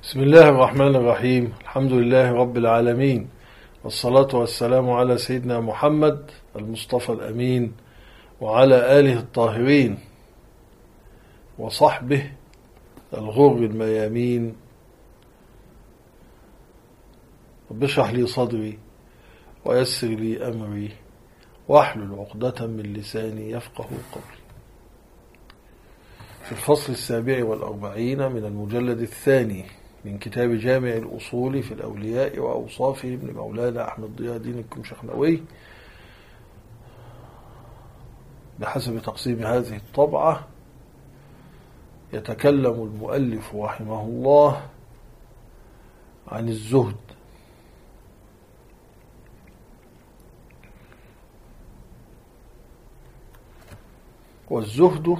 بسم الله الرحمن الرحيم. الحمد لله رب العالمين، والصلاة والسلام على سيدنا محمد المصطفى الأمين وعلى آله الطاهرين وصحبه الغر الميامين. رب اشرح لي صدري ويسر لي أمري واحلل عقدة من لساني يفقه قولي. في الفصل 47 من المجلد الثاني من كتاب جامع الأصول في الأولياء وأوصافه ابن مولانا أحمد ضياء الدين الكمشخنوي، بحسب تقسيم هذه الطبعة، يتكلم المؤلف رحمه الله عن الزهد. والزهد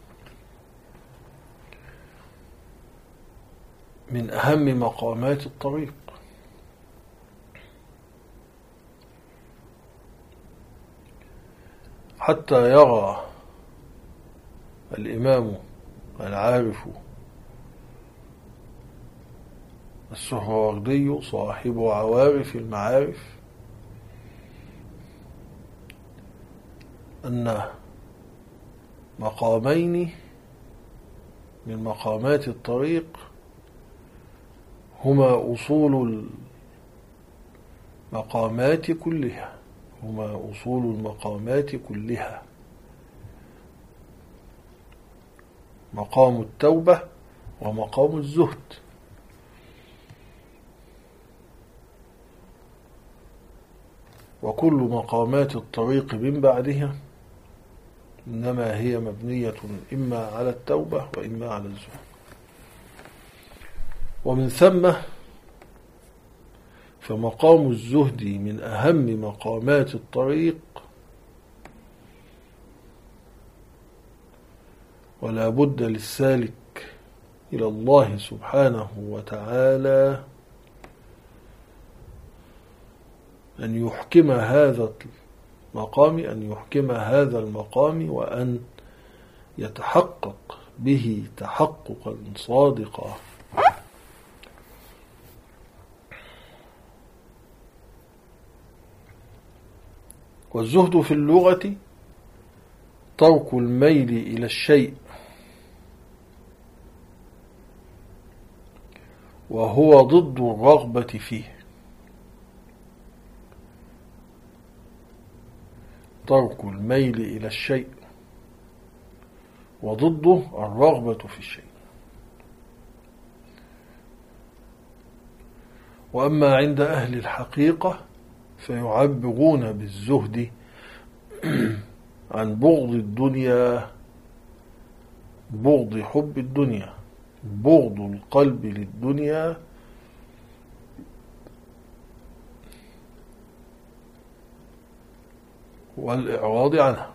من أهم مقامات الطريق، حتى يرى الإمام العارف السهروردي صاحب عوارف المعارف أن مقامين من مقامات الطريق هما أصول المقامات كلها، مقام التوبة ومقام الزهد. وكل مقامات الطريق من بعدها إنما هي مبنية إما على التوبة وإما على الزهد. ومن ثم فمقام الزهد من أهم مقامات الطريق، ولا بد للسالك إلى الله سبحانه وتعالى أن يحكم هذا المقام وأن يتحقق به تحققا صادقا. والزهد في اللغة ترك الميل إلى الشيء، وهو ضد الرغبة فيه. ترك الميل إلى الشيء وضده الرغبة في الشيء. وأما عند أهل الحقيقة فيعبرون بالزهد عن بغض الدنيا، بغض حب الدنيا، بغض القلب للدنيا، والإعراض عنها.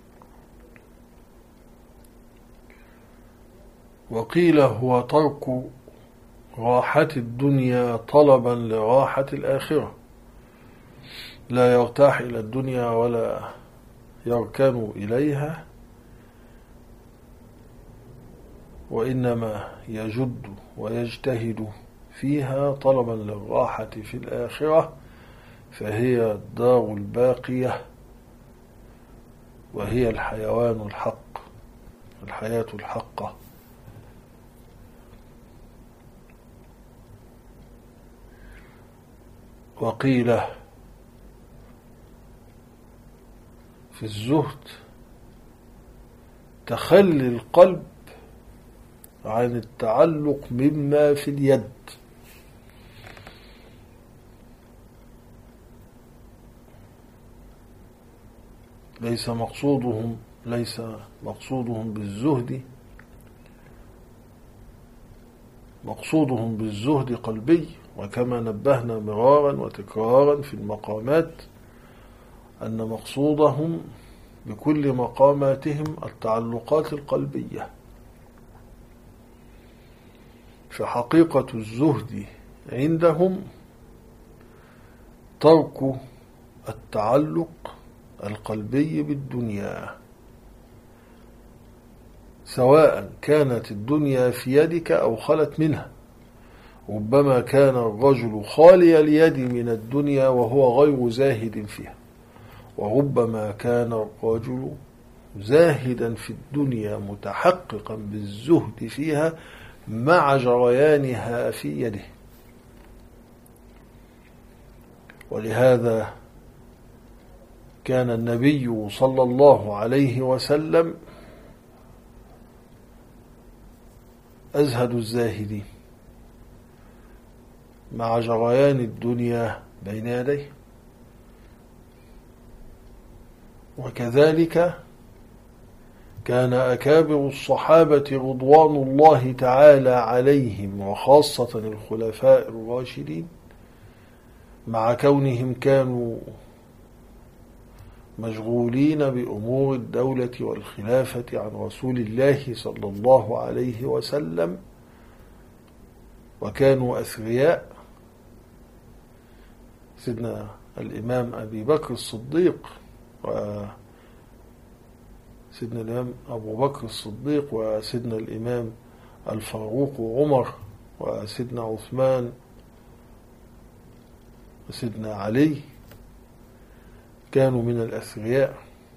وقيل هو ترك راحة الدنيا طلبا لراحة الآخرة، لا يرتاح إلى الدنيا ولا يركن إليها، وإنما يجد ويجتهد فيها طلبا للراحة في الآخرة، فهي الدار الباقية، وهي الحيوان الحق، الحياة الحقة. وقيل في الزهد تخلي القلب عن التعلق مما في اليد، ليس مقصودهم بالزهد، مقصودهم بالزهد قلبي. وكما نبهنا مرارا وتكرارا في المقامات أن مقصودهم بكل مقاماتهم التعلقات القلبية. فحقيقة الزهد عندهم ترك التعلق القلبي بالدنيا، سواء كانت الدنيا في يدك أو خلت منها، ربما كان الرجل خالي اليد من الدنيا وهو غير زاهد فيها، وربما كان الرجل زاهدا في الدنيا متحققا بالزهد فيها مع جريانها في يده. ولهذا كان النبي صلى الله عليه وسلم أزهد الزاهدين مع جريان الدنيا بين يديه. وكذلك كان أكابر الصحابة رضوان الله تعالى عليهم وخاصة الخلفاء الراشدين مع كونهم كانوا مشغولين بأمور الدولة والخلافة عن رسول الله صلى الله عليه وسلم، وكانوا أثرياء. سيدنا الإمام أبي بكر الصديق وسيدنا الإمام أبو بكر الصديق وسيدنا الإمام الفاروق عمر وسيدنا عثمان وسيدنا علي كانوا من الأثرياء.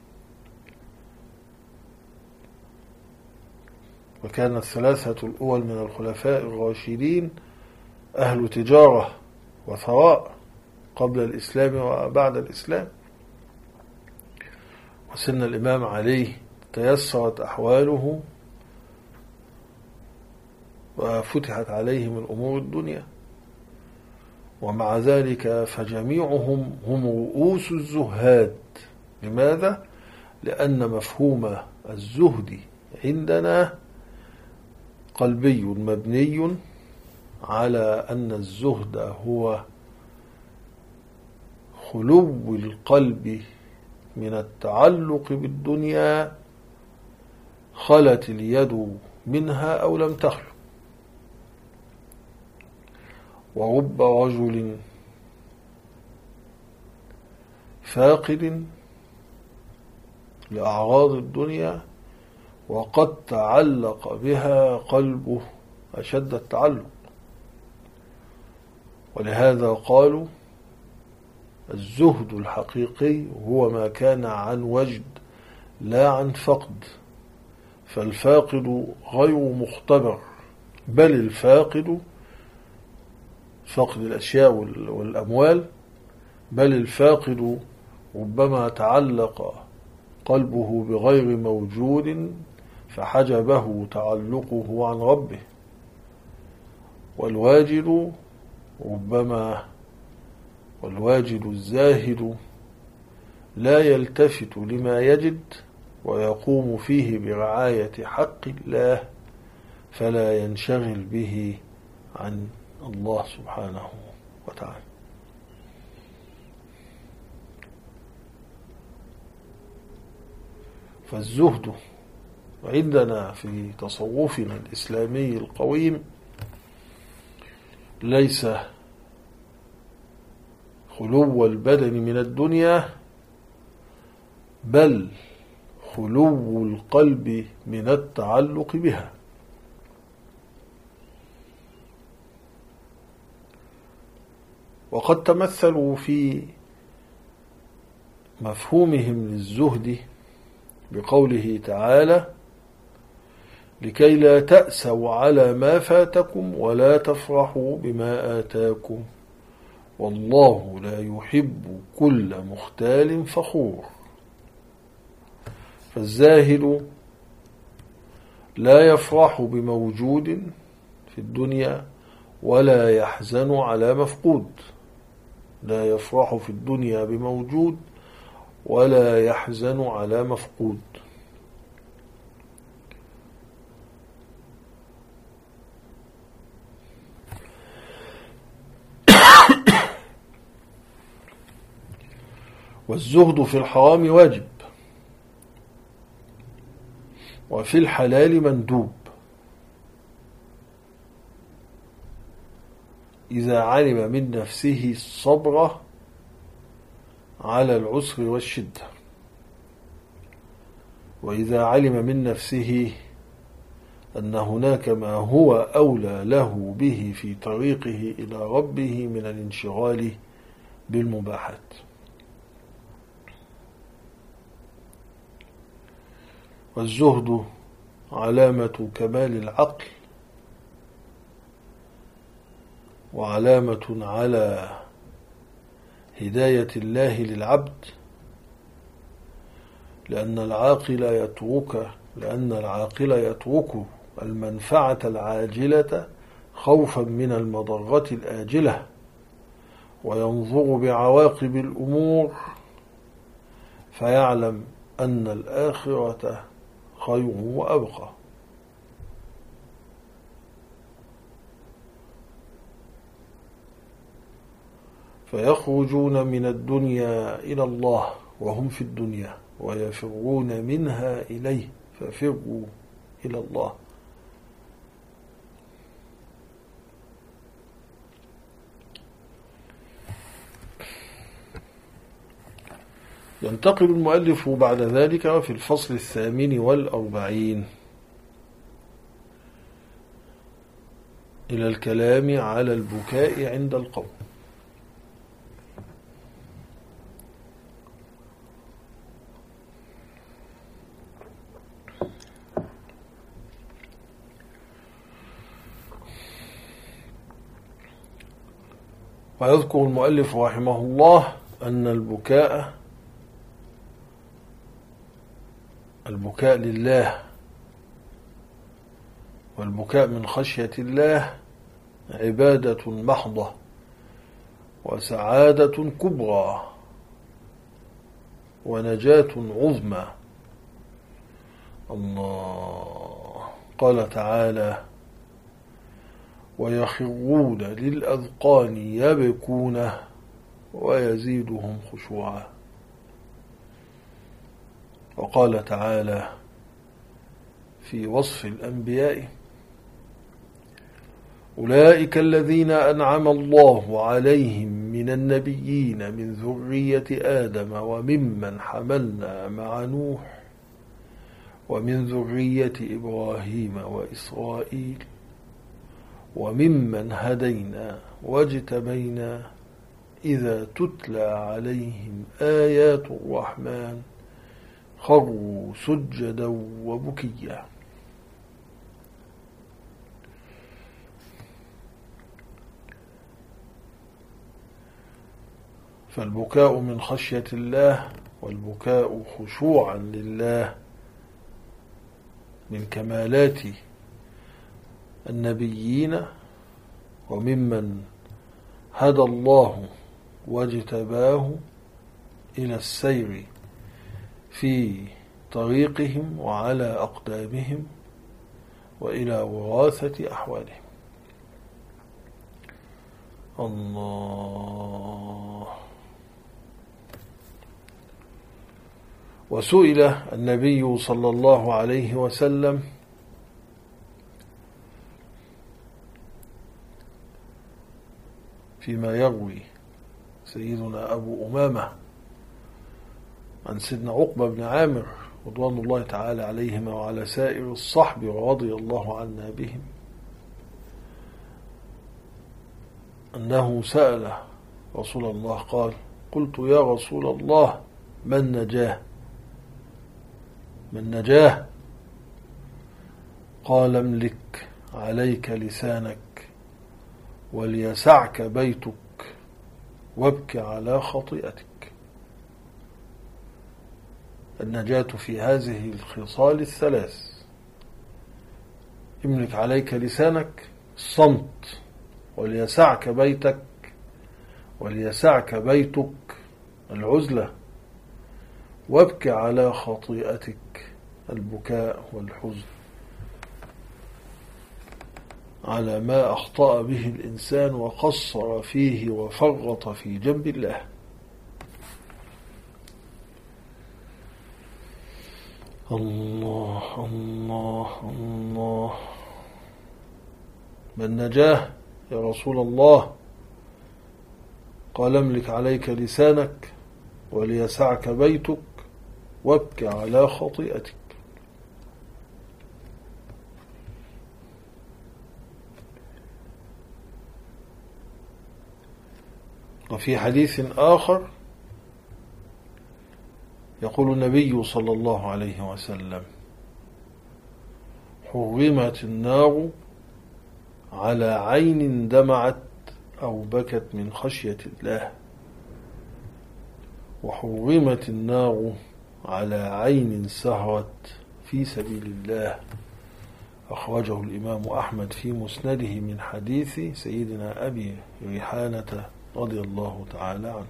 وكان الثلاثة الأول من الخلفاء الراشدين أهل تجارة وثراء قبل الإسلام وبعد الإسلام. وسن الإمام علي تيسرت أحواله وفتحت عليه من أمور الدنيا، ومع ذلك فجميعهم هم رؤوس الزهاد. لماذا؟ لأن مفهوم الزهد عندنا قلبي مبني على أن الزهد هو خلو القلب من التعلق بالدنيا، خلت اليد منها أو لم تخلو. ورب رجل فاقد لأعراض الدنيا وقد تعلق بها قلبه أشد التعلق. ولهذا قالوا الزهد الحقيقي هو ما كان عن وجد لا عن فقد، فالفاقد غير مختبر، بل الفاقد فقد الأشياء والأموال، بل الفاقد ربما تعلق قلبه بغير موجود فحجبه تعلقه عن ربه. والواجد الزاهد لا يلتفت لما يجد ويقوم فيه برعاية حق الله، فلا ينشغل به عن الله سبحانه وتعالى. فالزهد عندنا في تصوفنا الإسلامي القويم ليس خلو البدن من الدنيا، بل خلو القلب من التعلق بها. وقد تمثلوا في مفهومهم للزهد بقوله تعالى: لكي لا تأسوا على ما فاتكم ولا تفرحوا بما آتاكم والله لا يحب كل مختال فخور. فالزاهد لا يفرح بموجود في الدنيا ولا يحزن على مفقود، لا يفرح في الدنيا بموجود ولا يحزن على مفقود. والزهد في الحرام واجب، وفي الحلال مندوب، إذا علم من نفسه الصبر على العسر والشدة، وإذا علم من نفسه أن هناك ما هو أولى له به في طريقه إلى ربه من الانشغال بالمباحات. والزهد علامة كمال العقل، وعلامة على هداية الله للعبد، لأن العاقل يترك المنفعة العاجلة خوفا من المضرة الآجلة، وينظر بعواقب الأمور فيعلم أن الآخرة خير وأبقى. فيخرجون من الدنيا إلى الله وهم في الدنيا، ويفرون منها إليه ففروا إلى الله. ينتقل المؤلف بعد ذلك في الفصل 48 إلى الكلام على البكاء عند القوم. ويذكر المؤلف رحمه الله أن البكاء لله والبكاء من خشية الله عبادة محضة وسعادة كبرى ونجاة عظمى. الله قال تعالى: ويخرون للأذقان يبكون ويزيدهم خشوعا. وقال تعالى في وصف الأنبياء: أولئك الذين أنعم الله عليهم من النبيين من ذرية آدم وممن حملنا مع نوح ومن ذرية إبراهيم وإسرائيل وممن هدينا واجتبينا إذا تتلى عليهم آيات الرحمن خروا سجدا وبكيا. فالبكاء من خشية الله والبكاء خشوعا لله من كمالات النبيين وممن هدى الله واجتباه إلى السير في طريقهم وعلى أقدامهم وإلى وراثة أحوالهم. الله. وسئل النبي صلى الله عليه وسلم فيما يروي سيدنا أبو أمامة عن سيدنا عقبة بن عامر رضوان الله تعالى عليهما وعلى سائر الصحب ورضي الله عنا بهم أنه سأل رسول الله قال: قلت يا رسول الله من نجاه؟ قال: املك عليك لسانك وليسعك بيتك وابك على خطيئتك. النجاة في هذه الخصال الثلاث: املك عليك لسانك الصمت، وليسعك بيتك العزلة، وابك على خطيئتك البكاء والحزن على ما أخطأ به الإنسان وقصر فيه وفرط في جنب الله. الله الله الله. من نجاه يا رسول الله؟ قال: املك عليك لسانك وليسعك بيتك وابك على خطيئتك. وفي حديث آخر يقول النبي صلى الله عليه وسلم: حرمت النار على عين دمعت أو بكت من خشية الله، وحرمت النار على عين سهرت في سبيل الله. أخرجه الإمام أحمد في مسنده من حديث سيدنا أبي ريحانة رضي الله تعالى عنه.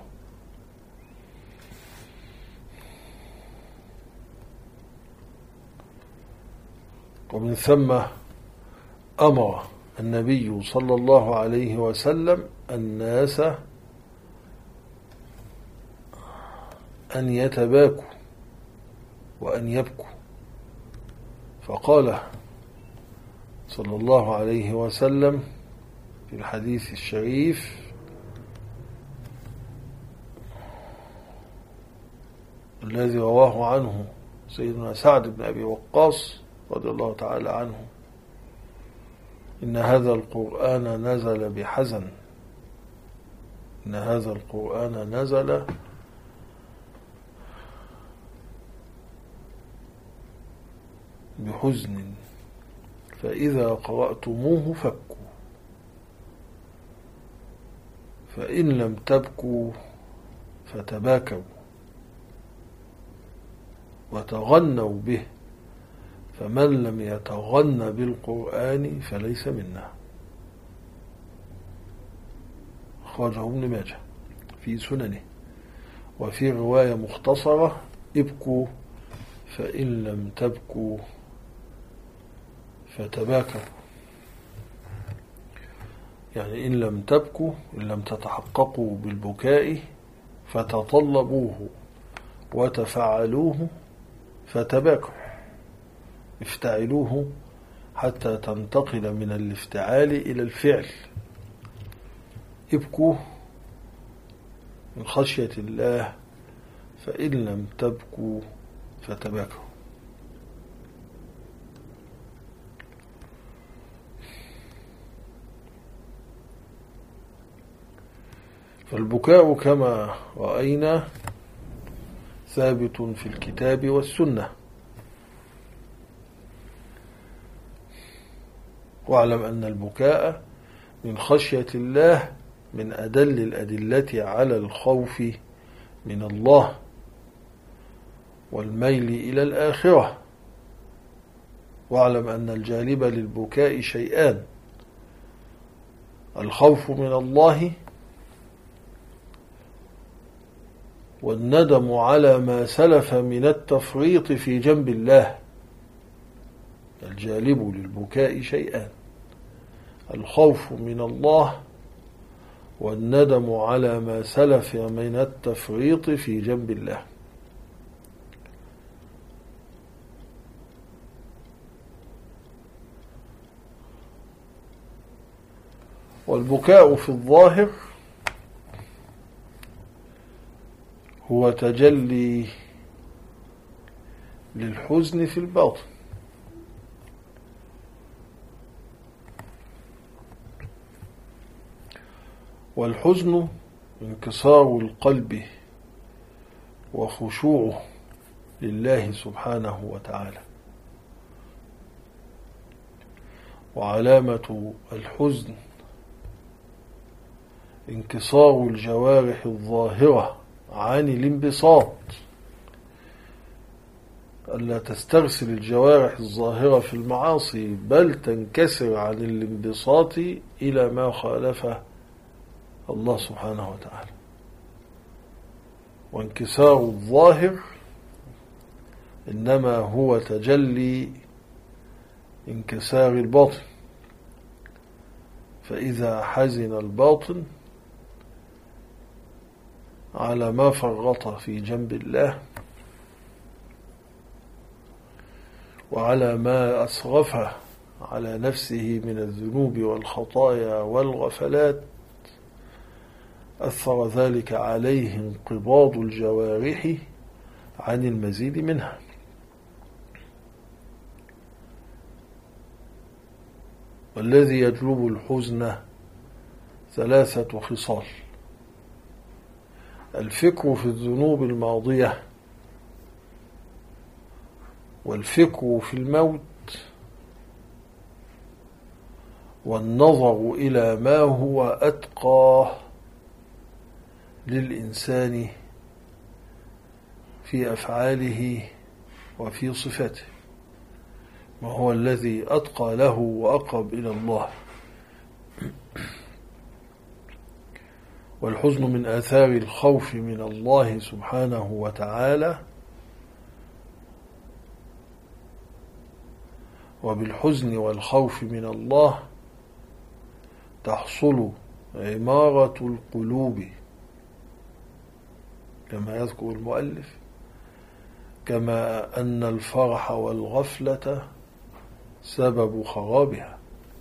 ومن ثم أمر النبي صلى الله عليه وسلم الناس أن يتباكوا وأن يبكوا، فقال صلى الله عليه وسلم في الحديث الشريف: الذي رواه عنه سيدنا سعد بن أبي وقاص رضي الله تعالى عنه: إن هذا القرآن نزل بحزن، إن هذا القرآن نزل بحزن، فإذا قرأتموه فكوا، فإن لم تبكوا فتباكوا وتغنوا به، فمن لم يتغن بالقرآن فليس منا. أخرجه ابن ماجه في سننه. وفي رواية مختصرة: ابكوا فإن لم تبكوا فتباكوا، يعني إن لم تبكوا، إن لم تتحققوا بالبكاء فتطلبوه وتفعلوه فتباكوا، افتعلوه حتى تنتقل من الافتعال إلى الفعل. ابكوا من خشية الله، فإن لم تبكوا فتباكوا. فالبكاء كما رأينا ثابت في الكتاب والسنة. واعلم أن البكاء من خشية الله من أدل الأدلة على الخوف من الله والميل إلى الآخرة. واعلم أن الجالب للبكاء شيئان: الخوف من الله، والندم على ما سلف من التفريط في جنب الله. الجالب للبكاء شيئان: الخوف من الله، والندم على ما سلف من التفريط في جنب الله. والبكاء في الظاهر هو تجلي للحزن في الباطن، والحزن انكسار القلب وخشوعه لله سبحانه وتعالى. وعلامة الحزن انكسار الجوارح الظاهرة عن الانبساط، ألا تسترسل الجوارح الظاهرة في المعاصي، بل تنكسر عن الانبساط إلى ما خالفه الله سبحانه وتعالى. وانكسار الظاهر إنما هو تجلي انكسار الباطن، فإذا حزن الباطن على ما فرط في جنب الله وعلى ما أسرفه على نفسه من الذنوب والخطايا والغفلات، أثر ذلك عليه انقباض الجوارح عن المزيد منها. والذي يجلب الحزن ثلاثة خصال: الفكر في الذنوب الماضية، والفكر في الموت، والنظر إلى ما هو أتقى للإنسان في أفعاله وفي صفاته، ما هو الذي أتقى له وأقرب إلى الله. والحزن من آثار الخوف من الله سبحانه وتعالى، وبالحزن والخوف من الله تحصل عمارة القلوب كما يذكر المؤلف، كما أن الفرح والغفلة سبب خرابها.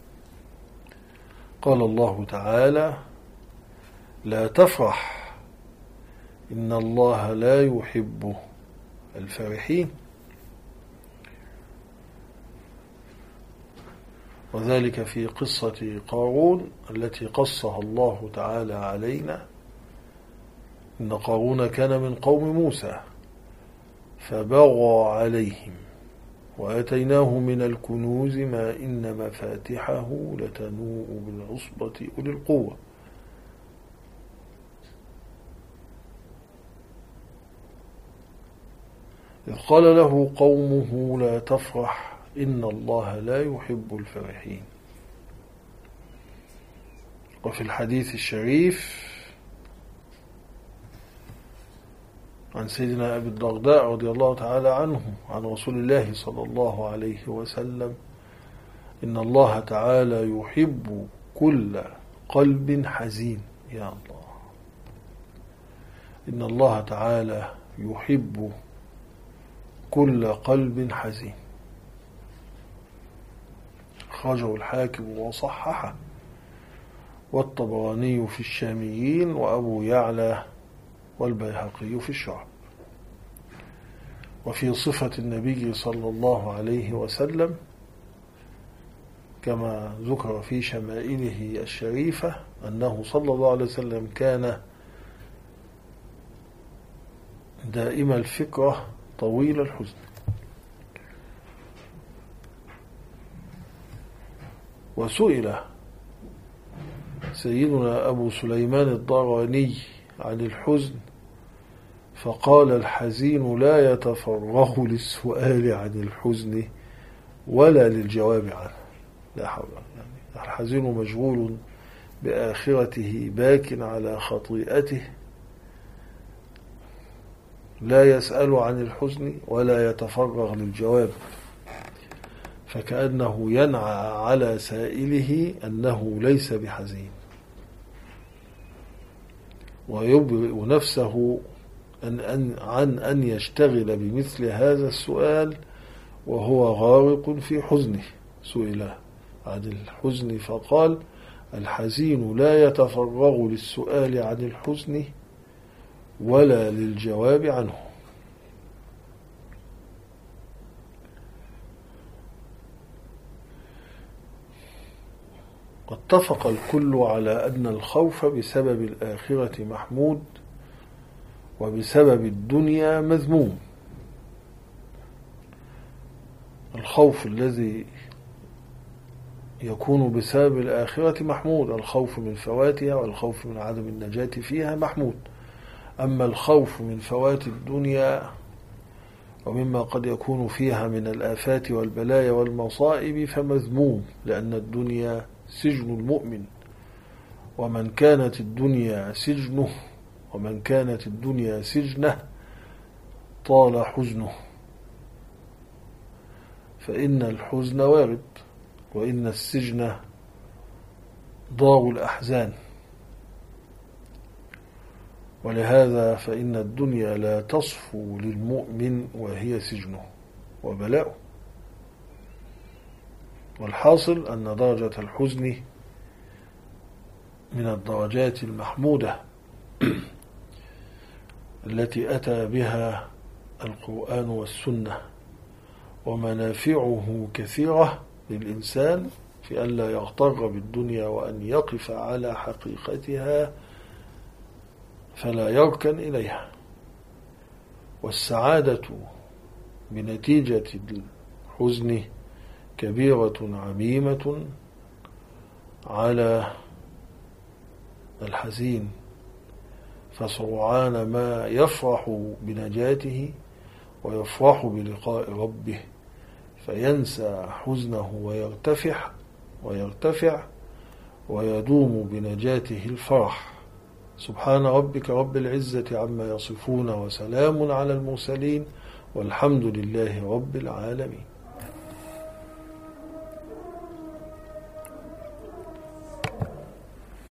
قال الله تعالى: لا تفرح إن الله لا يحب الفرحين. وذلك في قصة قارون التي قصها الله تعالى علينا. إن قارون كان من قوم موسى فبغى عليهم وآتيناه من الكنوز ما إن مفاتحه لتنوء بالعصبة أولي القوة. إذ قال له قومه لا تفرح إن الله لا يحب الفرحين. وفي الحديث الشريف عن سيدنا أبي الدرداء رضي الله تعالى عنه عن رسول الله صلى الله عليه وسلم: إن الله تعالى يحب كل قلب حزين. يا الله، إن الله تعالى يحب كل قلب حزين. أخرجه الحاكم وصححه، والطبراني في الشاميين، وأبو يعلى والبيهقي في الشعب. وفي صفة النبي صلى الله عليه وسلم كما ذكر في شمائله الشريفة أنه صلى الله عليه وسلم كان دائم الفكرة طويل الحزن. وسئل سيدنا أبو سليمان الضراني عن الحزن فقال: الحزين لا يتفرغ للسؤال عن الحزن ولا للجواب عنه. لا حول. يعني الحزين مشغول بآخرته باك على خطيئته، لا يسأل عن الحزن ولا يتفرغ للجواب، فكأنه ينعى على سائله أنه ليس بحزين، ويبرئ نفسه عن أن يشتغل بمثل هذا السؤال وهو غارق في حزنه. سئل عن الحزن فقال: الحزين لا يتفرغ للسؤال عن الحزن ولا للجواب عنه. واتفق الكل على أن الخوف بسبب الآخرة محمود وبسبب الدنيا مذموم. الخوف الذي يكون بسبب الآخرة محمود، الخوف من فواتها والخوف من عدم النجاة فيها محمود. أما الخوف من فوات الدنيا ومما قد يكون فيها من الآفات والبلايا والمصائب فمذموم، لأن الدنيا سجن المؤمن، ومن كانت الدنيا سجنه طال حزنه، فإن الحزن وارد، وإن السجن دار الأحزان. ولهذا فإن الدنيا لا تصفو للمؤمن وهي سجنه وبلاؤه. والحاصل أن درجة الحزن من الدرجات المحمودة التي أتى بها القرآن والسنة، ومنافعه كثيرة للإنسان في أن لا يغتر بالدنيا وأن يقف على حقيقتها فلا يركن إليها. والسعادة بنتيجة الحزن كبيرة عميمة على الحزين، فسرعان ما يفرح بنجاته ويفرح بلقاء ربه فينسى حزنه ويرتفع ويدوم بنجاته الفرح. سبحان ربك رب العزة عما يصفون وسلام على المرسلين والحمد لله رب العالمين.